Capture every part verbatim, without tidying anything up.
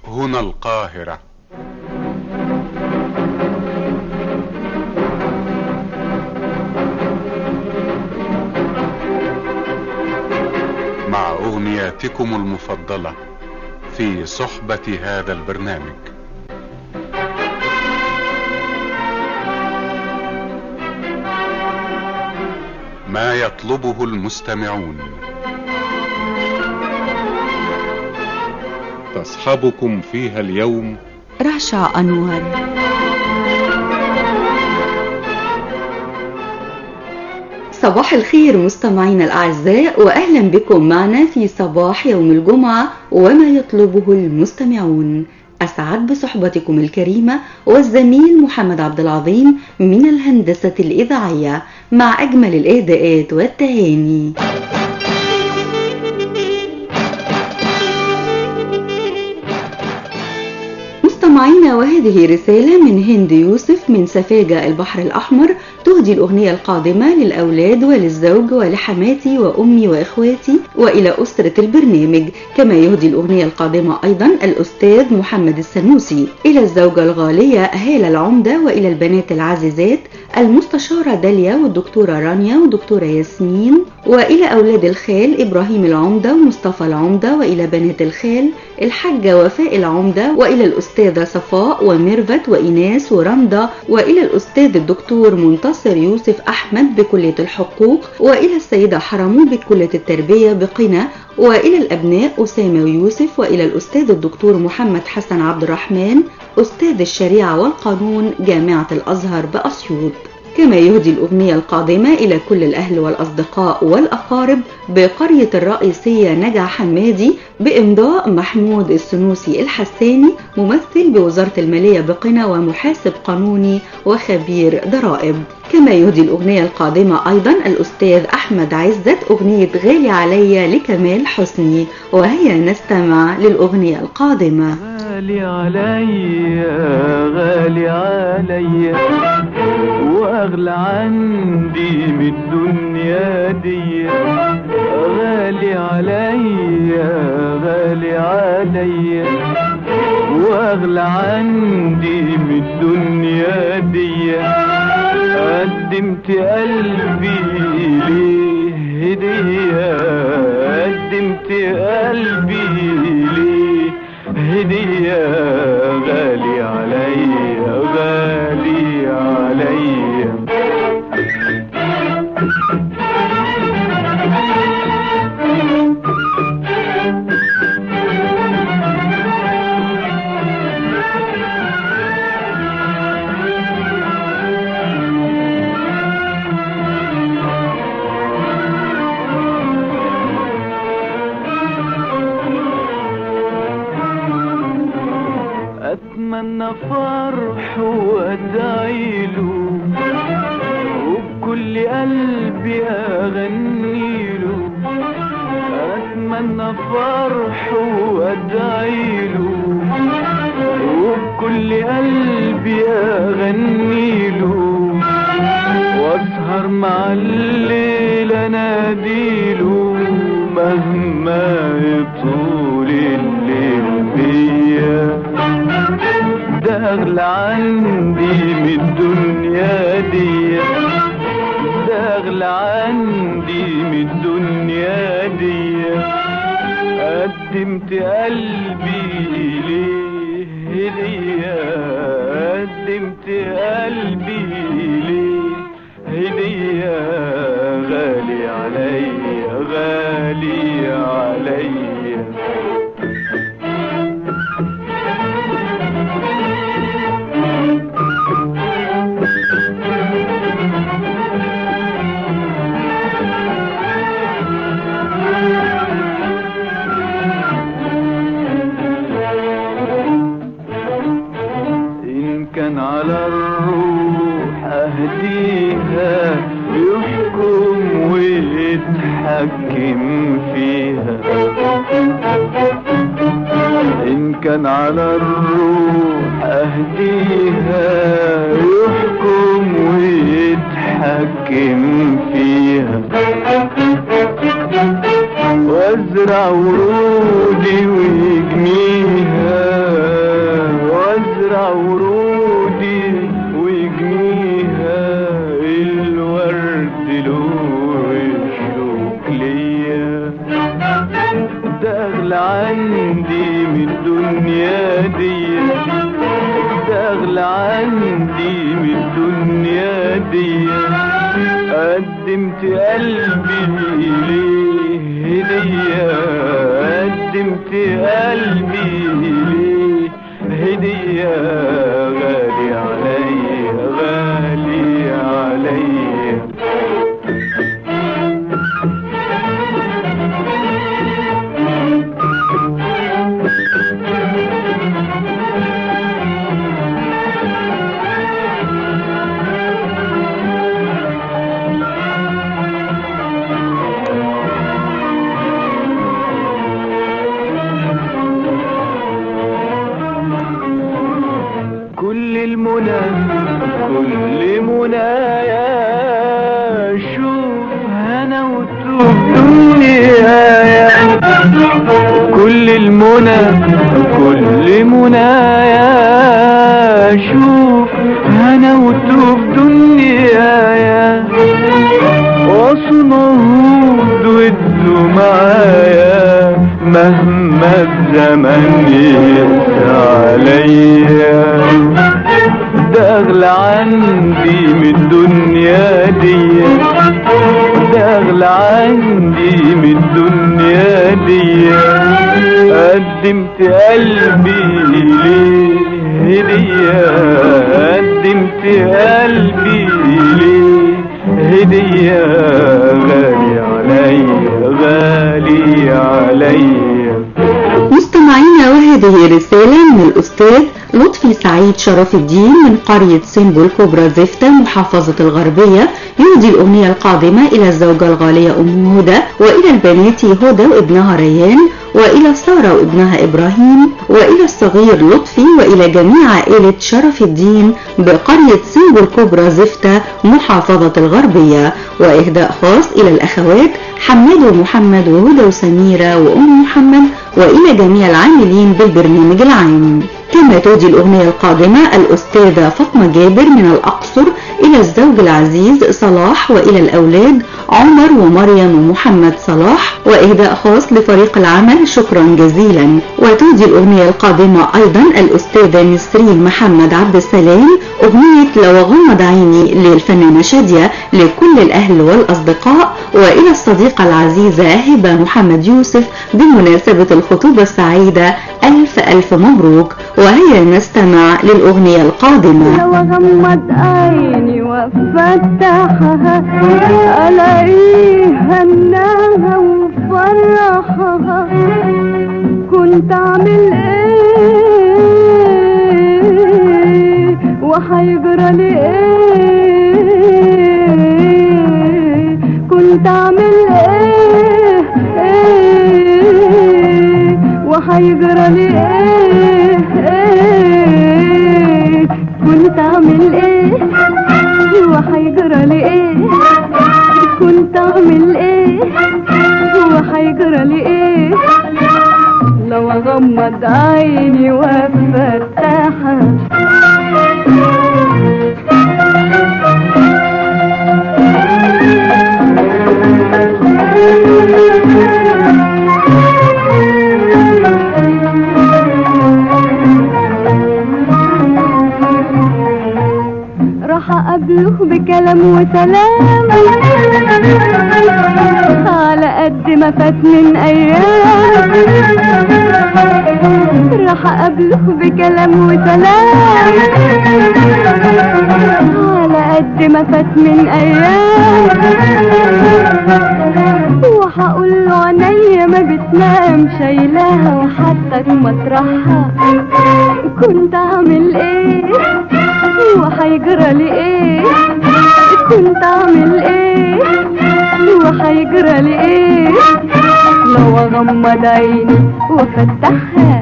هنا القاهرة. مع أغنياتكم المفضلة في صحبة هذا البرنامج. ما يطلبه المستمعون. تصحبكم فيها اليوم رشا أنور. صباح الخير مستمعينا الأعزاء، وأهلا بكم معنا في صباح يوم الجمعة وما يطلبه المستمعون. أسعد بصحبتكم الكريمة والزميل محمد عبد العظيم من الهندسة الإذاعية مع أجمل الإهداءات والتهاني. مستمعينا، وهذه رسالة من هند يوسف من سفاجة البحر الأحمر، تهدي الأغنية القادمة للأولاد وللزوج ولحماتي وأمي وإخواتي وإلى أسرة البرنامج. كما يهدي الأغنية القادمة أيضا الأستاذ محمد السنوسي، إلى الزوجة الغالية هالة العمدة، وإلى البنات العزيزات المستشارة داليا والدكتورة رانيا والدكتورة ياسمين، وإلى أولاد الخال إبراهيم العمدة ومصطفى العمدة، وإلى بنات الخال الحاجة وفاء العمدة، وإلى الأستاذة صفاء وميرفت وإناس ورندا، وإلى الأستاذ الدكتور منتصر يوسف أحمد بكلية الحقوق، وإلى السيدة حرمو بكلية التربية بقنا، وإلى الأبناء أسامة ويوسف، وإلى الأستاذ الدكتور محمد حسن عبد الرحمن أستاذ الشريعة والقانون جامعة الأزهر بأسيوط. كما يهدي الأغنية القادمة إلى كل الأهل والأصدقاء والأقارب بقرية الرئيسية نجع حمادي بإمضاء محمود السنوسي الحساني، ممثل بوزارة المالية بقنا ومحاسب قانوني وخبير ضرائب. كما يهدي الأغنية القادمة أيضا الأستاذ أحمد عزت أغنية غالي عليا لكمال حسني، وهيا نستمع للأغنية القادمة. غالي عليا غالي عليا واغلى عندي من الدنيا دي، غالي عليا غالي عليا واغلى عندي من الدنيا دي، قدمت قلبي ليه هدية، قدمت قلبي ليه هدية، غالي عليا غالي عليا. أتمنى فرح وأدعيله وبكل قلبي أغنيله، أتمنى فرح وأدعيله وبكل قلبي أغنيله، وأسهر مع الليل أناديله مهما يطول الليل بيا، ده أغلى عندي من الدنيا دي، ده أغلى عندي من الدنيا دي، قدمت قلبي ليه هدية، قدمت قلبي ليه هدية، غالي عليا غالي عليا. كان على الروح أهديها يحكم ويتحكم فيها، إن كان على الروح أهديها يحكم ويتحكم فيها، وازرع ورودي ويجنيها الدنيا دي، ده اغلى عندي من الدنيا دي. قدمت قلبي ليه هدية، قدمت قلبي ليه هدية. غالي عليا غالي عليا. كل المنى كل منايا، شوف هنا وتوب دنيايا. كل المنى كل منايا، شوف هنا وتوب دنيايا. وصنعود ودوا معايا مهما الزمن يقسى عليا. ده اغلى عندي من الدنيا دي، ده اغلى عندي من الدنيا دي. قدمت قلبي ليه هدية، قدمت قلبي ليه هدية. غالي عليا غالي عليا. مستمعينا، وهذه رسالة من الأستاذ لطفي سعيد شرف الدين من قرية سنبل كبرى زفتة محافظة الغربية، يهدي الأغنية القادمة إلى الزوجة الغالية أم هدى، وإلى البنات هدى وابنها ريان، وإلى سارة وابنها إبراهيم، وإلى الصغير لطفي، وإلى جميع عائلة شرف الدين بقرية سنبل كبرى زفتة محافظة الغربية. وإهداء خاص إلى الأخوات حماد ومحمد وهدى وسميرة وأم محمد، وإلى جميع العاملين بالبرنامج العام. كما تهدي الأغنية القادمة الأستاذة فاطمة جابر من الأقصر إلى الزوج العزيز صلاح، وإلى الأولاد عمر ومريم ومحمد صلاح. وإهداء خاص لفريق العمل، شكرا جزيلا. وتهدي الأغنية القادمة أيضا الأستاذة نسرين محمد عبد السلام أغنية لو غمض عيني للفنانة شادية لكل الأهل والأصدقاء. وإلى الصديقة العزيزة هبة محمد يوسف بمناسبة الخطوبة السعيدة، ألف ألف مبروك. وهيا نستمع للأغنية القادمة. لو غمض عيني وافتحها ألاقيها هناها وفرحها، كنت أعمل إيه وحيجرى لي إيه، كنت أعمل إيه إيه وحيجرى لي إيه، كنت أعمل إيه وحيجرى لي إيه، كنت أعمل إيه وحيجرى لي إيه. لو أغمض عيني وأفتحها راح أقابله بكلام وسلام، على قد ما فات من أيام. راح أقابله بكلام وسلام، على قد ما فات من أيام. وهقول له عينيا ما بتنام شايلاها وحتى مطرحها، كنت أعمل إيه وحيجرى لي إيه، كنت أعمل إيه وحيجرى لي إيه. لو أغمض عيني وأفتحها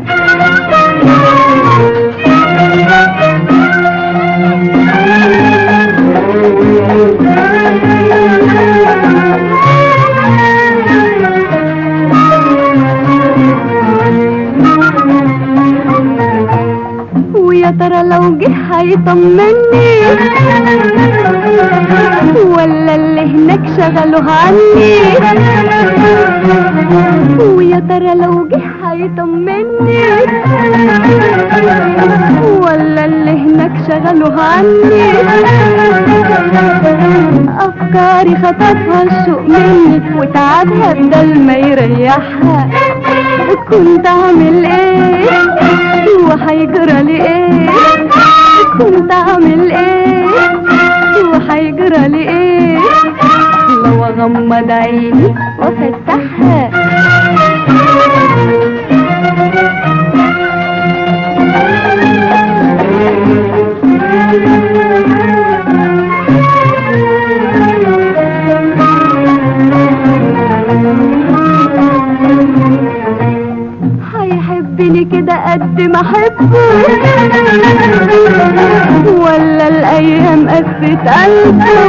ويا ترى لو جه هيطمني ولا اللي هناك شغلوه عني. ويا ترى لو جه هيطمني ولا اللي هناك شغله عني؟ افكاري خطفها الشوق مني وتعبها بدل ما يريحها. كنت اعمل ايه وهيجرى لي ايه؟ كنت اعمل ايه وهيجرى لي ايه لو اغمض عيني وافتحها؟ هيحبني كده قد ما احبه ولا الايام قست قلبه؟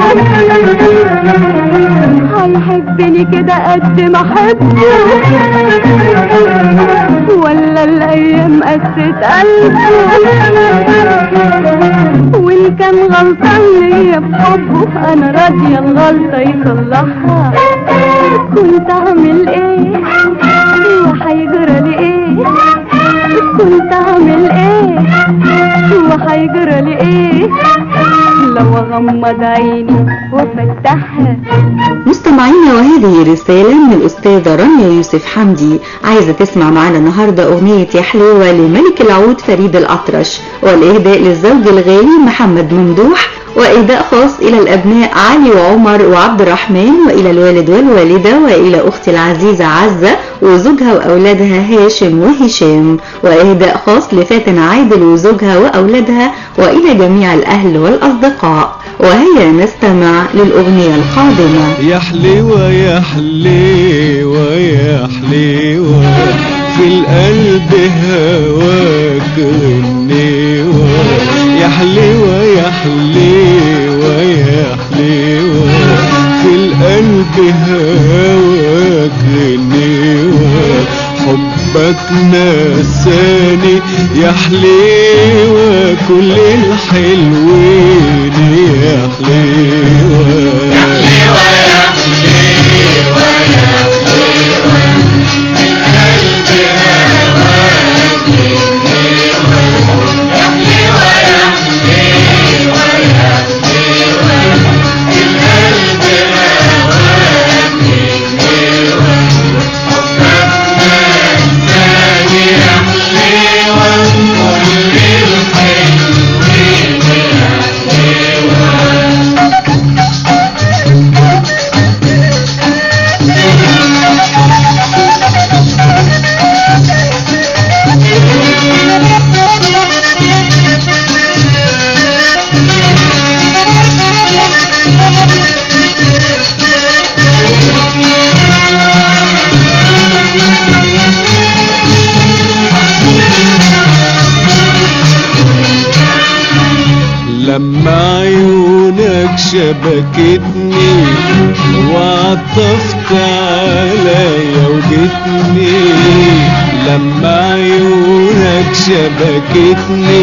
هيحبني كده قد ما احبه ولا الايام قست قلبه؟ وان كان غلطان ليا بحبه انا راضيه الغلطه يصلحها. كنت اعمل ايه وهيجرى لي ايه؟ كنت اعمل ايه وهيجرى لي ايه لو اغمض عيني وافتحها؟ مستمعينا، وهذه رسالة من الأستاذة رانيا يوسف حمدي، عايزة تسمع معنا النهاردة أغنية يا حلوة لملك العود فريد الأطرش، والإهداء للزوج الغالي محمد ممدوح، وإهداء خاص إلى الأبناء علي وعمر وعبد الرحمن، وإلى الوالد والوالدة، وإلى أختي العزيزة عزة وزوجها وأولادها هاشم وهشام، وإهداء خاص لفاتن عادل وزوجها وأولادها، وإلى جميع الأهل والأصدقاء. وهيا نستمع للأغنية القادمة. يا حليوة يا حليوة يا حليوة في القلب هواك غنيوة. يا حليوة يا حليوة يا حليوة في القلب هواك غنيوة. حبك نساني يا حليوة كل الحلوين يا حليوة. يا حليوة يا حليوة يا حليوة القلب هواك غنيوة. يا حليوة يا حليوة يا حليوة القلب هواك غنيوة. يا حليوة كل الحلوين يا حليوة. لما عيونك شبكتني وعطفت عليا وجتني. لما عيونك شبكتني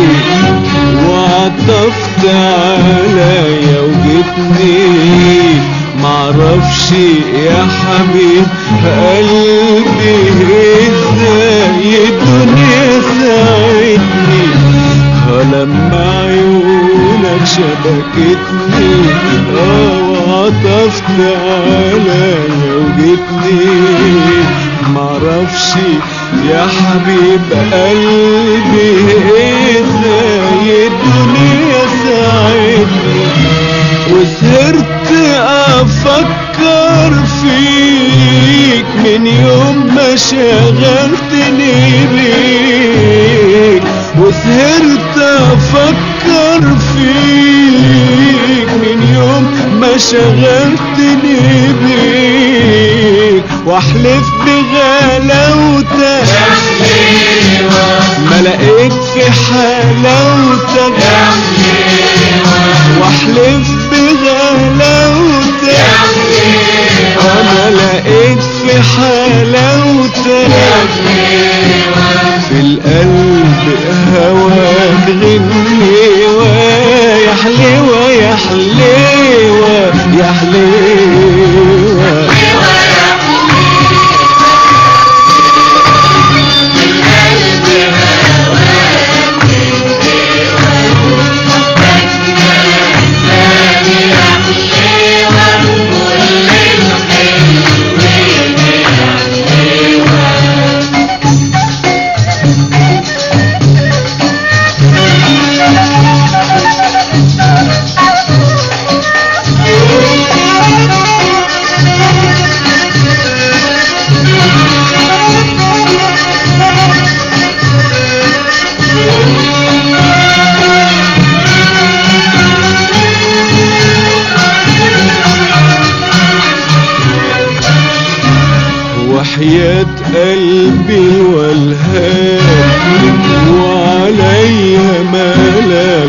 وعطفت عليا وجتني. معرفش يا حبيب قلبي ازاي الدنيا ساعدني. لما عيونك شبكتني اه وعطفت عليا وجتني. معرفش يا حبيب قلبي ازاي الدنيا ساعدني. وسهرت افكر فيك من يوم ما شغلتني بيك. وسهرت افكر فيك من يوم ما شغلتني بيك. واحلف بغلاوتك يا حليوة ما لقيت في حلاوتك يا حليوة. واحلف بغلاوتك يا حليوة انا لقيت في حلاوتك يا حليوة. في القلب هواك غنيوة. يا حليوة يا حليوة يا حليوة. حليوة يا حليوة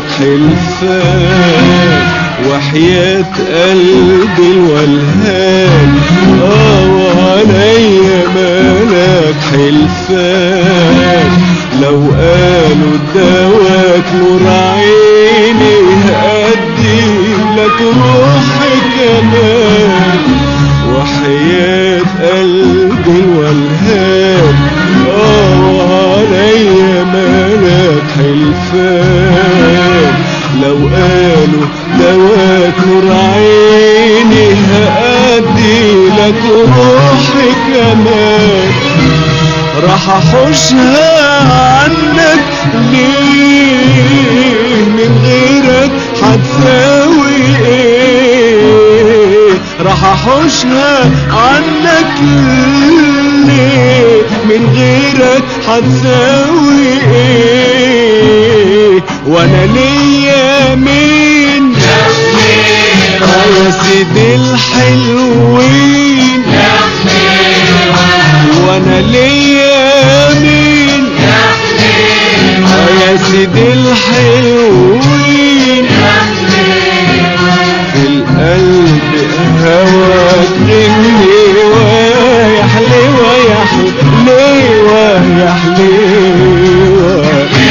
حلفان وحياة قلبي الولهان اه وعليا مالك حلفان لو قالوا دواك نور عيني هأدي لك روحي كمان وحياة قلبي الولهان اه وعليا مالك حلفان لو قالوا دواك نور عيني هأدي لك روحي كمان راح احوشها عنك ليه من غيرك هتساوي ايه راح احوشها عنك ليه من غيرك هتساوي ايه وانا ليا مين يا سيدي الحلوين وانا ليا مين يا سيدي الحلوين في القلب هواك غني ويا حلوة يا حلوة يا حلوة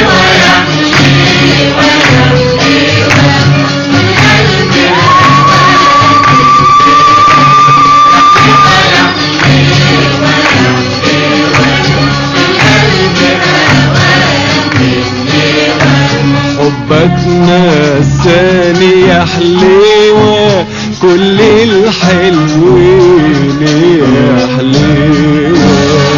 حبك نساني يا حليوة كل الحلوين يا حليوة.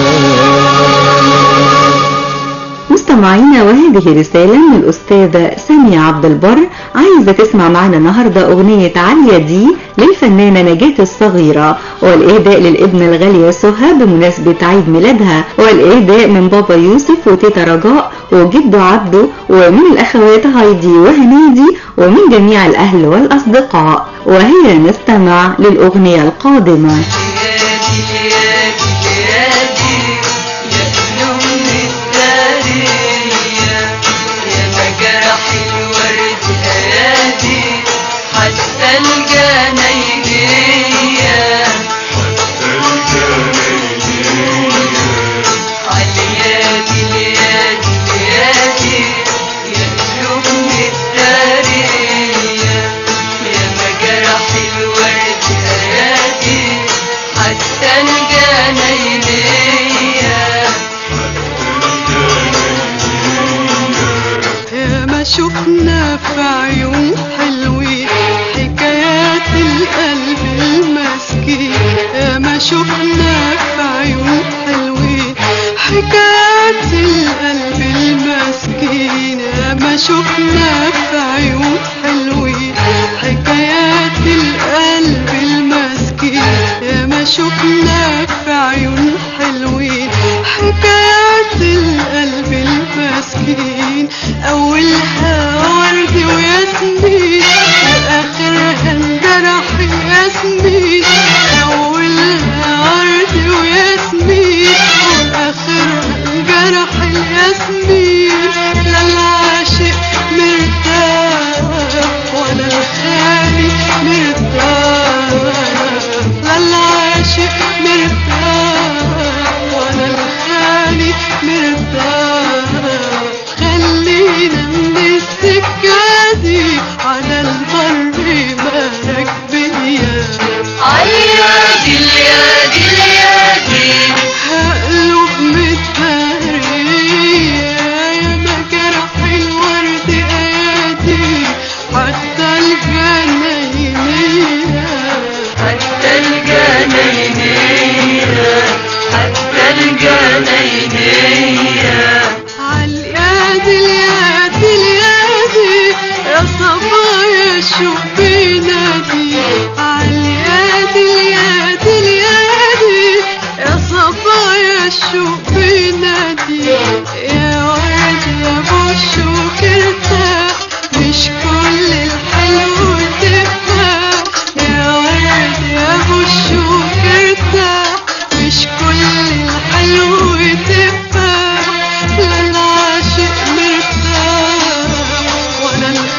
مستمعينا وهذه رسالة من الأستاذة سامية عبد البر عايزة تسمع معنا النهاردة أغنية عالية دي للفنانة نجاة الصغيرة والإهداء للابن الغالية سهى بمناسبة عيد ميلادها والإهداء من بابا يوسف وتيتا رجاء وجدو عبده ومن الأخوات هايدي وهنيدي ومن جميع الأهل والأصدقاء وهي نستمع للأغنية القادمة. شفنا في عيون حلوين حكايات القلب المسكين ما شفنا في عيون حلوين حكايات القلب المسكين ما شفنا في عيون حلوين حكايات القلب المسكين ما شفنا في عيون حلوين حكايات القلب المسكين أولها ورد وياسمين وآخرها انجرح ياسمين أولها ورد وياسمين وآخرها انجرح الياسمين لا العاشق مرتاح ولا الخالي مرتاح لا العاشق مرتاح ولا الخالي مرتاح خلينا من السكة دي على البر مالك بيا عيادي اليادي اليادي هقلب متهرية يا مجرح الورد ايادي حتى الجنينية حتى الجنينية حتى الجنينية عاليادي اليادي اليادي يا صبايا شوف بينادي عاليادي اليادي اليادي يا صبايا شوف بينادي يا ورد يا بوشوك ارتاح مش كل الحلو تفاح يا ورد يا بوشوك ارتاح مش كل الحلو تفاح لا العاشق مرتاح ولا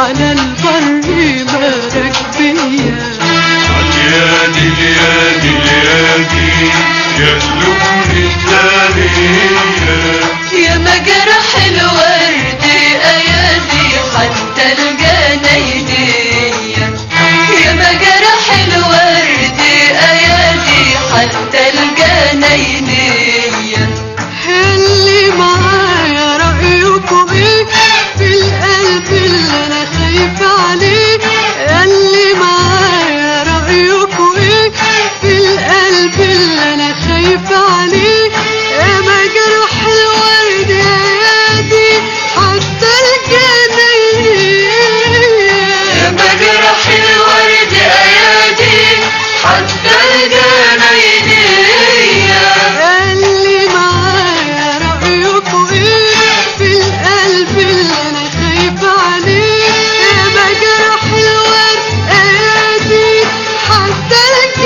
على البر بارك بيا. عاليادي اليادي اليادي يقلبني الدارية، يا مجرح الورد ايادي حتى الجناينية، يا مجرح الورد ايادي حتى الجناينية. اللي معايا رأيكم ايه في القلب اللي انا خايفة عليه؟ اللي معايا رأيكم ايه في القلب اللي انا خايفة عليه؟ يا مجرح الورد ايادي حتى الجناينية، يا مجرح الورد ايادي حتى الجناينية. اللي معايا رأيكم ايه في القلب اللي انا خايفة عليه؟ يا مجرح الورد ايادي حتى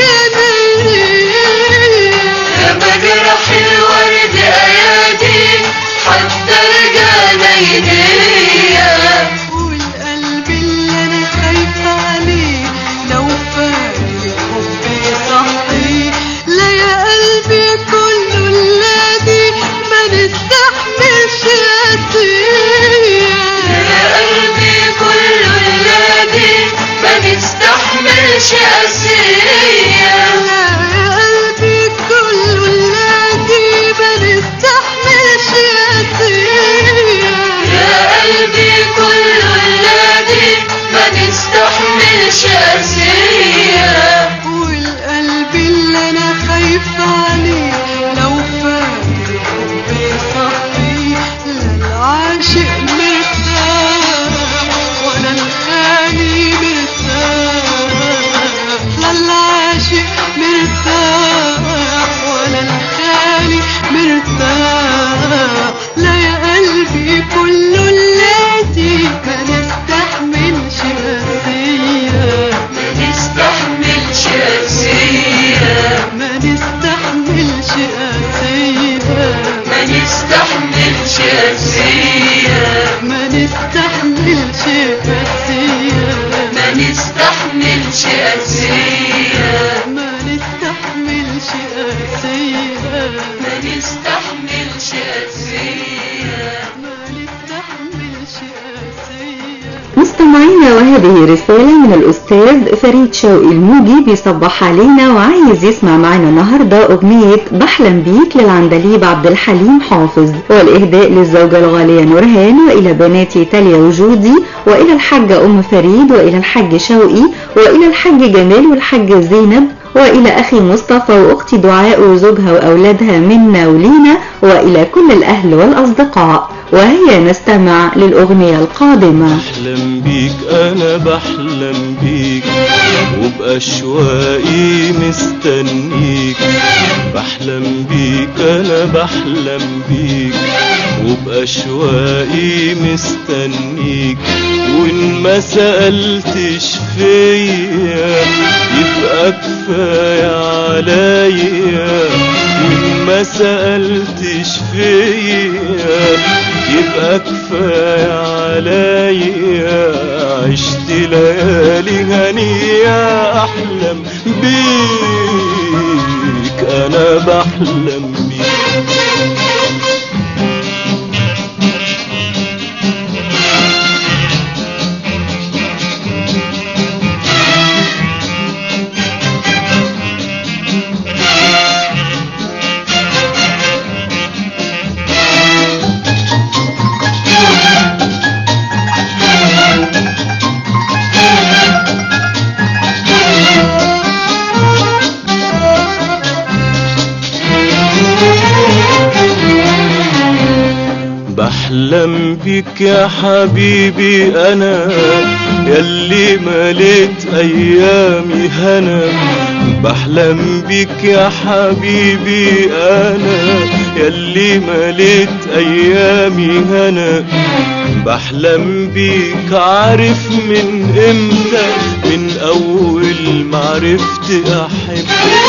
الجناينية، يا مجرح الورد ايادي حتى الجناينية. والقلب اللي انا خايفة عليه لو فارق حبي صحي، لا يا قلبي كله الذي ما نستحملش قاسية. يا قلبي كل الذي ما نستحملش قاسية، لا يا قلبي كله الذي ما نستحملش قاسية. يا قلبي كل الذي ما نستحملش قاسية. والقلب اللي انا خايفة عليه لو فارق حبي صحي، لا العاشق مرتاح ولا الخالي مرتاح، لا العاشق مرتاح ولا الخالي مرتاح. لا يا قلبي كله الذي ما نستحملش قاسية، ما نستحملش قاسية، ما نستحملش قاسية، ما نستحملش قاسية، ما نستحملش قاسية، ما نستحملش قاسية، ما نستحملش قاسية، ما نستحملش قاسية. ما نستحملش قاسية. مستمعينا، وهذه رسالة من الأستاذ فريد شوقي الموجي بيصبح علينا وعايز يسمع معنا النهاردة أغنية بحلم بيك للعندليب عبد الحليم حافظ، والإهداء للزوجة الغالية نورهان، وإلى بناتي تاليا وجودي، وإلى الحاجة أم فريد، وإلى الحاج شوقي، وإلى الحاج جمال والحاجة زينب، وإلى أخي مصطفى وأختي دعاء وزوجها وأولادها منا ولينا، وإلى كل الأهل والأصدقاء. وهيا نستمع للأغنية القادمة. بحلم بيك أنا بحلم بيك وبأشواقي مستنيك، بحلم بيك أنا بحلم بيك وبأشواقي مستنيك، وإن ما سألتش فيا يبقى كفاية عليا، وإن ما سألتش فيا يبقى كفاية عليا، عشت ليالي هنية أحلم بيك أنا بحلم بيك. بحلم بيك يا حبيبي أنا ياللي مليت أيامي هنا، بحلم بيك يا حبيبي أنا ياللي مليت أيامي هنا، بحلم بيك عارف من امتى، من أول ما عرفت أحب،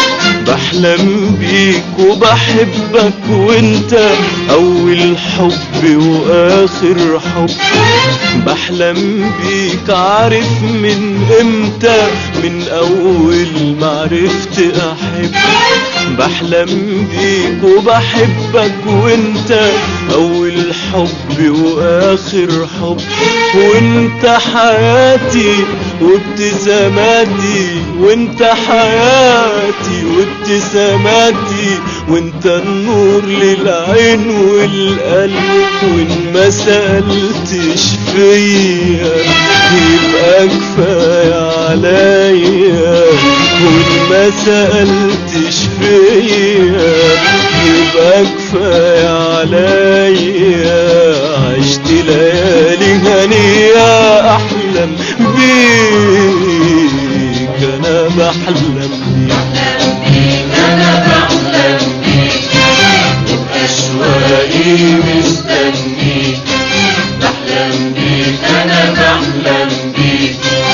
بحلم بيك وبحبك وانت اول حب واخر حب. بحلم بيك عارف من امتى، من اول ما عرفت احب. بحلم بيك وبحبك وانت اول حب واخر حب. وانت حياتي وابتساماتي، وانت حياتي وابتساماتي، وانت النور للعين والقلب. وان ما سألتش فيا يبقى كفاية عليا، وان ما سألتش فيا يبقى كفاية عليا. عشت ليالي هنية احلم بيك، انا بحلم بيك، انا بحلم بيك، واشواقي مستنيك. بحلم بيك انا بحلم بيك،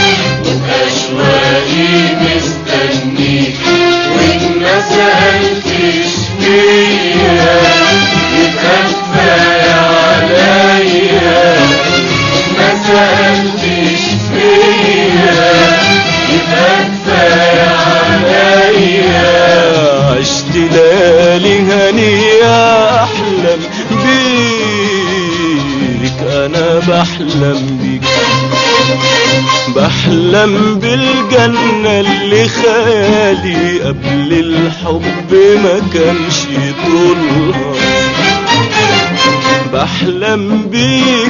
واشواقي مستنيك. وان ما سألتش فيا يبقى كفاية عليا، ما سألتش فيا يبقى كفاية عليا. عشت ليالي هنية احلم بيك، انا بحلم بيك. بحلم بالجنة اللي خيالي قبل الحب ما كانش طولها. بحلم بيك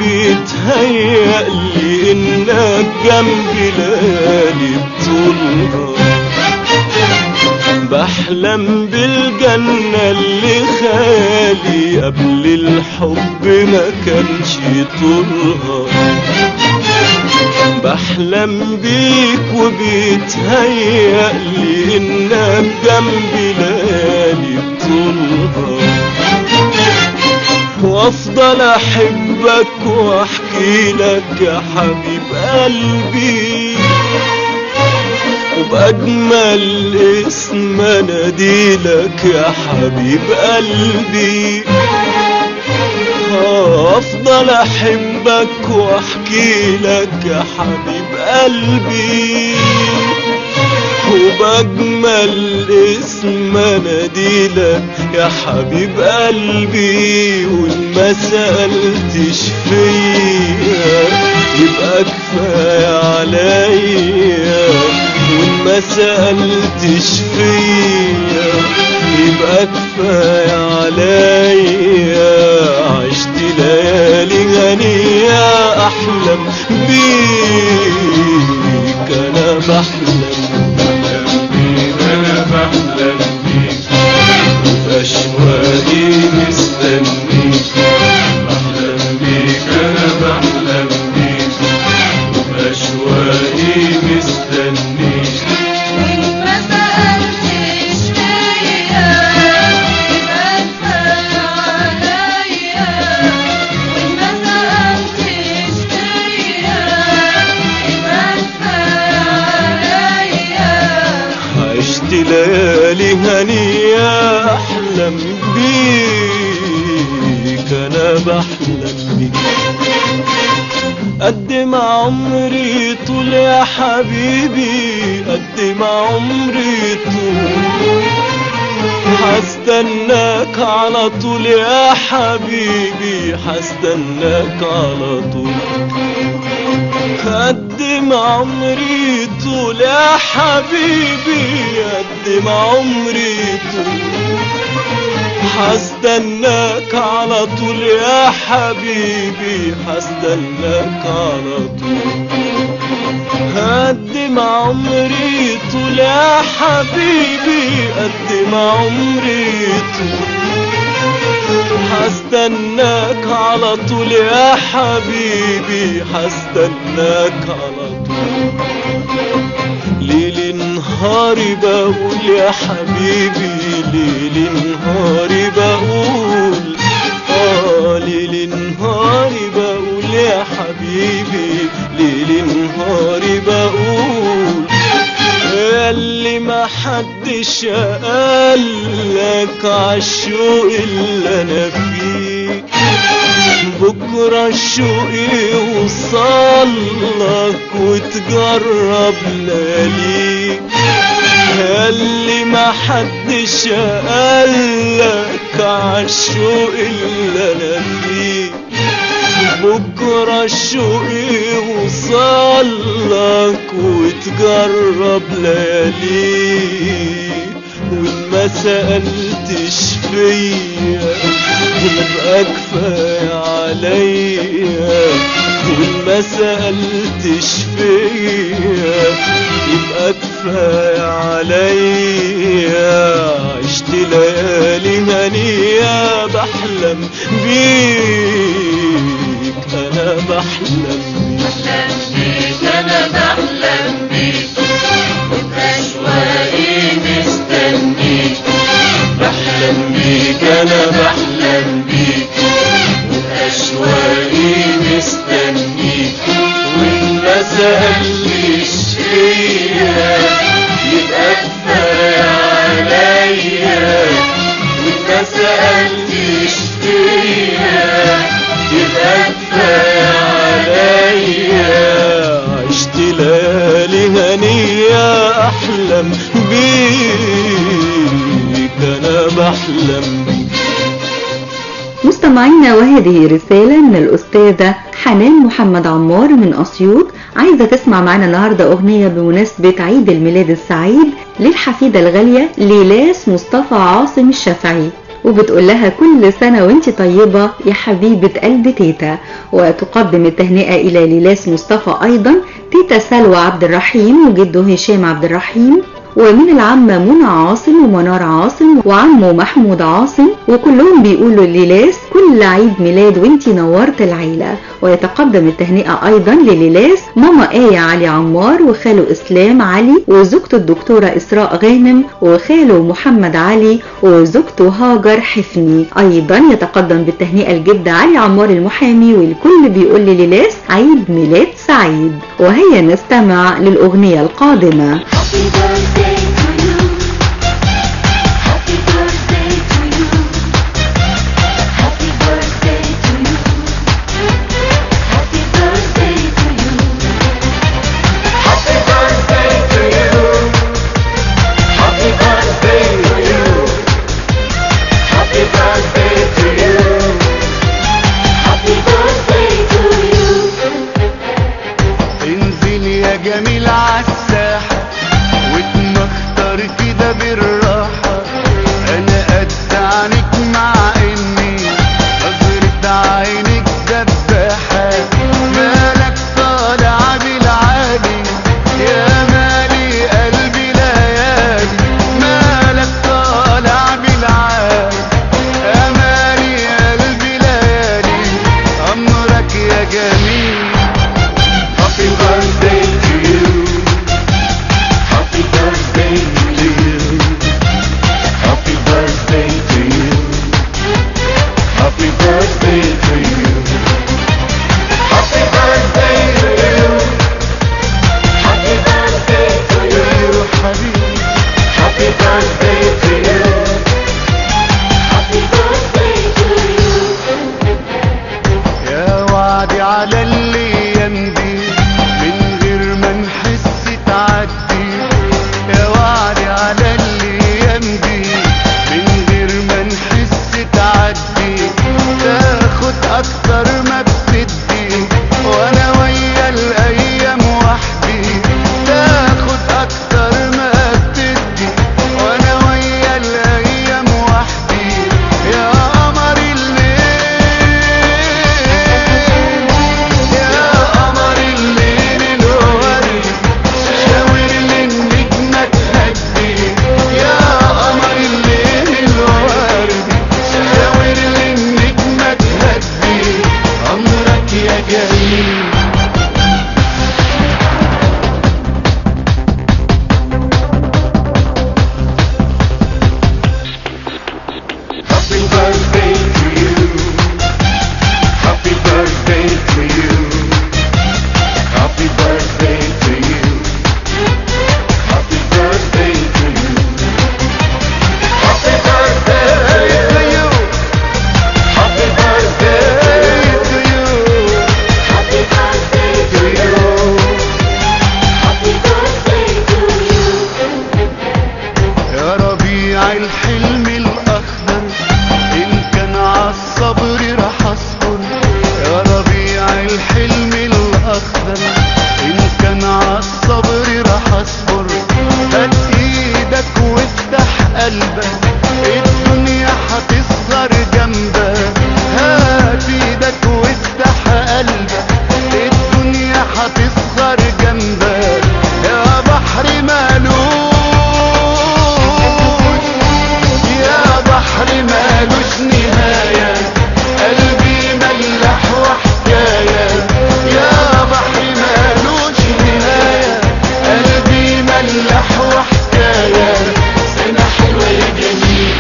وبيتهيألي انك جنبي ليالي بطولها. بحلم بالجنة اللي خيالي قبل الحب ما كانش طولها. بحلم بيك وبيتهيألي انك جنبي ليالي بطولها. وافضل احبك واحكي لك يا حبيب قلبي، وبأجمل اسم اناديلك يا حبيب قلبي. افضل احبك واحكي لك يا حبيب قلبي، وبأجمل اسم اناديلك يا حبيب قلبي. وان ما سألتش فيا يبقى كفاية عليا، وان ما سألتش فيا يبقى كفاية عليا. عشت ليالي غنية احلم بيك، انا بحلم بيك، انا بحلم بيك، واشواقي مستنيك. بحلم بيك انا بحلم بيك، واشواقي مستنيك. وإن ما سألتش فيا يبقى كفاية عليا. وإن ما سألتش فيا يبقى كفاية عليا. عشت ليالي هنية احلم بيك، انا بحلم بيك. قد ما عمري طول يا حبيبي، قد ما عمري طول هستناك على طول يا حبيبي، هستناك على طول. قد ما عمري طول يا حبيبي، قد ما عمري طول هستناك على طول يا حبيبي، هستناك على طول. قد ما عمري طول يا حبيبي، قد ما عمري طول هستناك على طول يا حبيبي، هستناك على طول. ليل نهاري بقول يا حبيبي، ليل نهاري بقول، آه ليل نهاري بقول يا حبيبي، ليل نهاري بقول. اللي ما محدش قالك عالشوق اللي انا فيه، بكرة الشوق يوصلك وتجرب لياليك. اللي محدش قالك عالشوق اللي انا فيه، بكرة الشوق يوصلك وتجرب لياليك. وإن ما سألتش فيا يبقى كفاية عليا، وإن ما سألتش فيا يبقى كفاية عليا. عشت ليالي هنية بحلم بيك، أنا بحلم بيك أنا بحلم بيك، وبأشواقي مستنيك. بحلم بيك أنا بحلم بيك، وبأشواقي مستنيك. وإن ما سألتش فيا يبقى كفاية عليا، وإن ما سألتش فيا يبقى كفاية عليا. عشت ليالي هنية أحلم بيك، أنا بحلم بيك. مستمعينا، وهذه رسالة من الأستاذة حنان محمد عمار من أسيوط، عايزة تسمع معنا النهاردة أغنية بمناسبة عيد الميلاد السعيد للحفيدة الغالية ليلاس مصطفى عاصم الشافعي، وبتقول لها كل سنة وانت طيبة يا حبيبة قلب تيتا. وتقدم التهنئة إلى ليلاس مصطفى أيضا تيتا سلوى عبد الرحيم وجده هشام عبد الرحيم، ومن العمة منى عاصم ومنار عاصم وعمه محمود عاصم، وكلهم بيقولوا ليلاس كل عيد ميلاد وانتي نورت العيلة. ويتقدم التهنئة أيضا لليلاس ماما آية علي عمار وخاله إسلام علي وزوجته الدكتورة إسراء غانم وخاله محمد علي وزوجته هاجر حفني. أيضا يتقدم بالتهنئة الجد علي عمار المحامي، والكل بيقول لليلاس عيد ميلاد سعيد. وهيا نستمع للأغنية القادمة. Happy birthday to you. Happy birthday to you. Happy birthday to you. Happy birthday to you. Happy birthday to you. Happy birthday to you. Happy birthday to you. Happy birthday to you. انزل يا جميل عالساحة واتمختر كده بالراحة، انا قد عنك مع اني نظرة عينك دباحة. مالك طالع بالعالي يا مالي قلبي ليالي، مالك طالع بالعالي يا مالي قلبي ليالي. امرك يا جميل. Happy birthday to you. Happy birthday to you. هتصغر جنبك يا بحر مالوش، يا بحر مالوش نهاية، قلبي ملح وحكاية، يا بحر مالوش نهاية، قلبي ملح وحكاية، سنة حلوة يا جميل.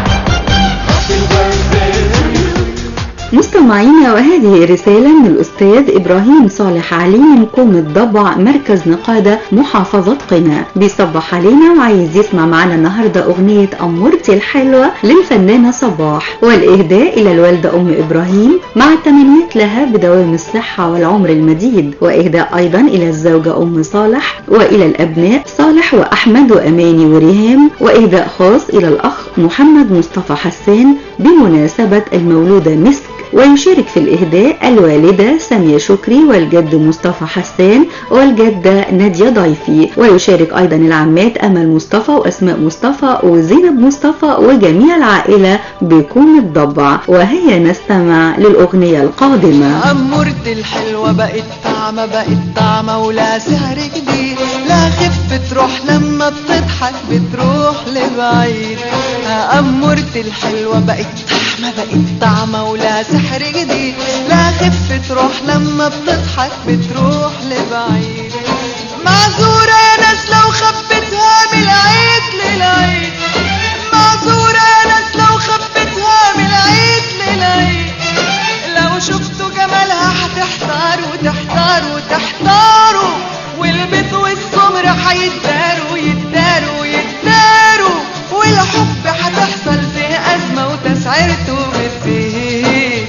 مستمعينا، وهذه رسالة من الأستاذ إبراهيم صالح علي من كوم الضبع مركز نقادة محافظة قنا، بيصبح علينا وعايز يسمع معنا النهاردة أغنية أمورتي الحلوة للفنانة صباح، والإهداء إلى الوالدة أم إبراهيم مع التمنيات لها بدوام الصحة والعمر المديد، وإهداء أيضا إلى الزوجة أم صالح وإلى الأبناء صالح وأحمد وأماني وريهام، وإهداء خاص إلى الأخ محمد مصطفى حسان بمناسبة المولودة مسك. ويشارك في الإهداء الوالدة سامية شكري والجد مصطفى حسان والجدة نادية ضيفي، ويشارك أيضا العمات أمل مصطفى وأسماء مصطفى وزينب مصطفى وجميع العائلة بكوم الضبع. وهيا نستمع للأغنية القادمة. أمورتي الحلوة بقت طعمة، بقت طعمة ولا سعر جديد، لا خف تروح لما بتضحك بتروح لبعيد. أمورتي الحلوة بقت طعمة، بقت طعمة ولا سحر جديد، لا خف تروح لما بتضحك بتروح لبعيد. معذورة يا ناس لو خبتها من العيد للعيد، معذورة يا ناس لو خبتها من العيد للعيد، لو شفتوا جمالها هتحتاروا تحتاروا تحتاروا، والبيض والسمر هيتداروا يتداروا يتداروا، والحب هتحصل فيه أزمة وتسعيرته بتزيد.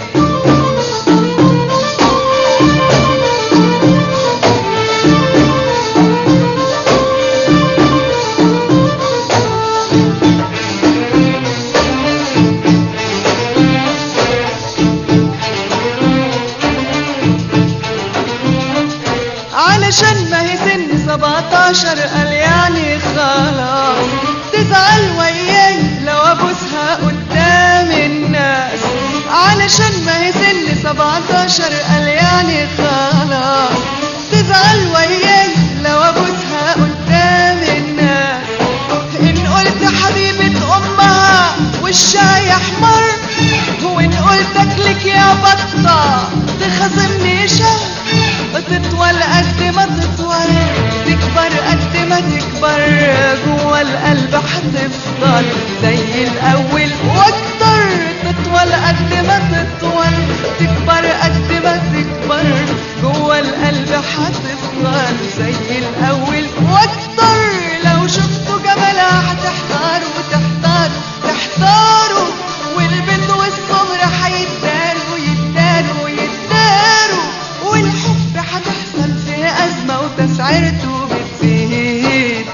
علشان ما هي سن سبعتاشر قال يعني خلاص، تزعل وياي لو ابوسها قدام الناس. علشان ما هي سن سبعتاشر قال يعني خلاص، تزعل وياي لو ابوسها قدام الناس. ان قلت حبيبة امها وشها يحمر، وان قلت اكلك يا بطة تخاصمني شهر، تطول قد ما تطول تكبر قد ما تكبر، جوا القلب هتفضل زي الاول واكتر. تطول قد ما تطول تكبر قد ما تكبر، جوا القلب هتفضل زي الاول واكتر. لو شفتوا جمالها هتحتاروا تحتاروا تحتاروا، والبنت والصبر هيتداروا يتداروا يتداروا، والحب هتحصل فيه أزمة وتسعيرته بتزيد.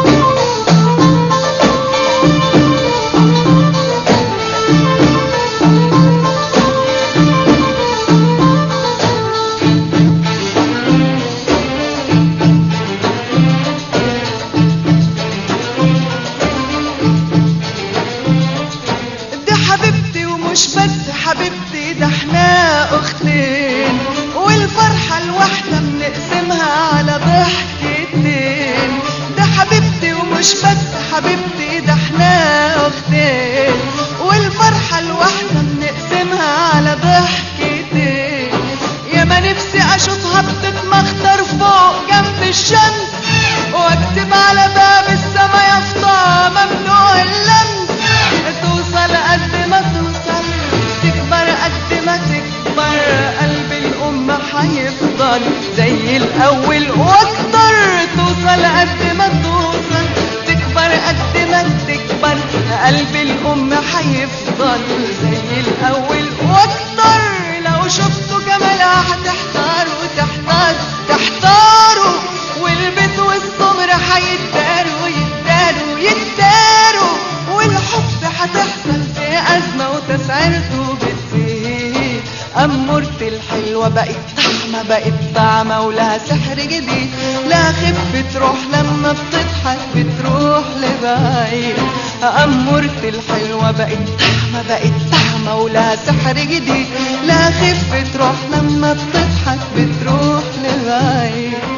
دي حبيبتي ومش بس حبيبتي، ده احنا اختين، والفرحة الواحدة بنقسمها على ضحكتين. ده حبيبتي ومش بس حبيبتي، ده احنا اختين، والفرحة الواحدة بنقسمها على ضحكتين. يا ما نفسي اشوفها بتتمخطر فوق جنب الشمس، واكتب على باب السما يافطة ممنوع اللمس. توصل قد ما توصل تكبر قد ما تكبر، قلب الأم هيفضل زي الأول واكتر. توصل قد ما توصل تكبر قد ما تكبر، قلب الأم هيفضل زي الأول واكتر. لو شفتوا جمالها هتحتاروا تحتاروا تحتاروا، والبيض والسمر هيتداروا يتداروا يتداروا، والحب هتحصل فيه أزمة وتسعيرته بتزيد. أمورتي الحلوة بقت طعمة، بقت طعمة ولها سحر جديد، لا خف تروح لما بتضحك بتروح لبعيد. أمورتي الحلوة بقت طعمة، بقت طعمة ولها سحر جديد، لا خف تروح لما بتضحك بتروح لبعيد.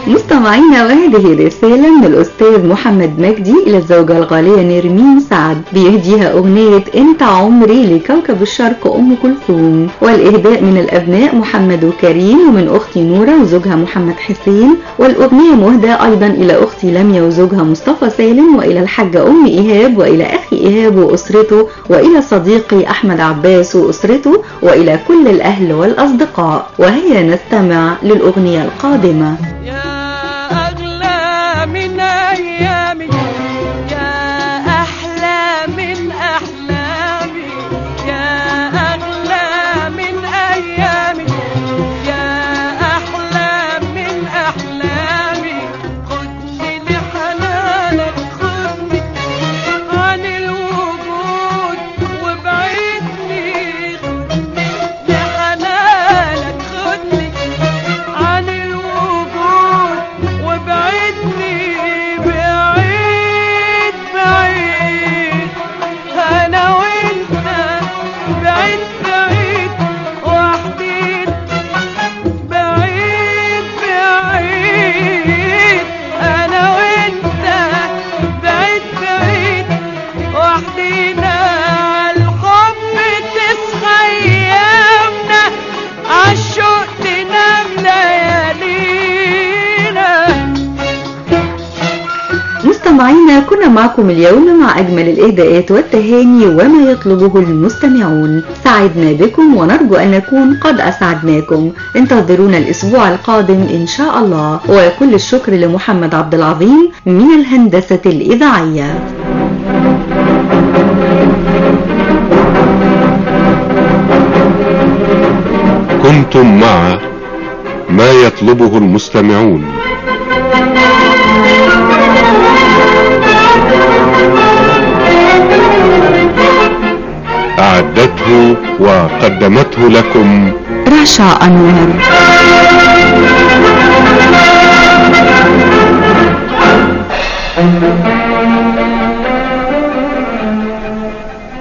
مستمعينا، وهذه رسالة من الأستاذ محمد مجدي إلى الزوجة الغالية نرمين سعد، بيهديها أغنية أنت عمري لكوكب الشرق أم كلثوم. والإهداء من الأبناء محمد وكريم، ومن أختي نورة وزوجها محمد حسين. والأغنية مهداة أيضا إلى أختي لميا وزوجها مصطفى سالم، وإلى الحاجة أم إيهاب، وإلى أخي إيهاب وأسرته، وإلى صديقي أحمد عباس وأسرته، وإلى كل الأهل والأصدقاء. وهيا نستمع للأغنية القادمة. من أيامي يا أحلى من أحلامي، يا أغلى من أيامي، يا أحلى من أحلامي. خدني لحنانك، خدني عن الوجود وابعدني، خدني لحنانك، خدني عن الوجود وابعدني بعيد بعيد. أنا وأنت بعيد بعيد وحدين، بعيد بعيد. أنا وأنت بعيد بعيد وحدينا. عالحب تصحى أيامنا، عالشوق تنام ليالينا. مستمعينا، كنا معكم اليوم مع أجمل الإهداءات والتهاني وما يطلبه المستمعون. سعدنا بكم ونرجو أن نكون قد أسعدناكم. انتظرونا الأسبوع القادم إن شاء الله. وكل الشكر لمحمد عبد العظيم من الهندسة الإذاعية. كنتم مع ما يطلبه المستمعون. أعدته وقدمته لكم رشا أنور.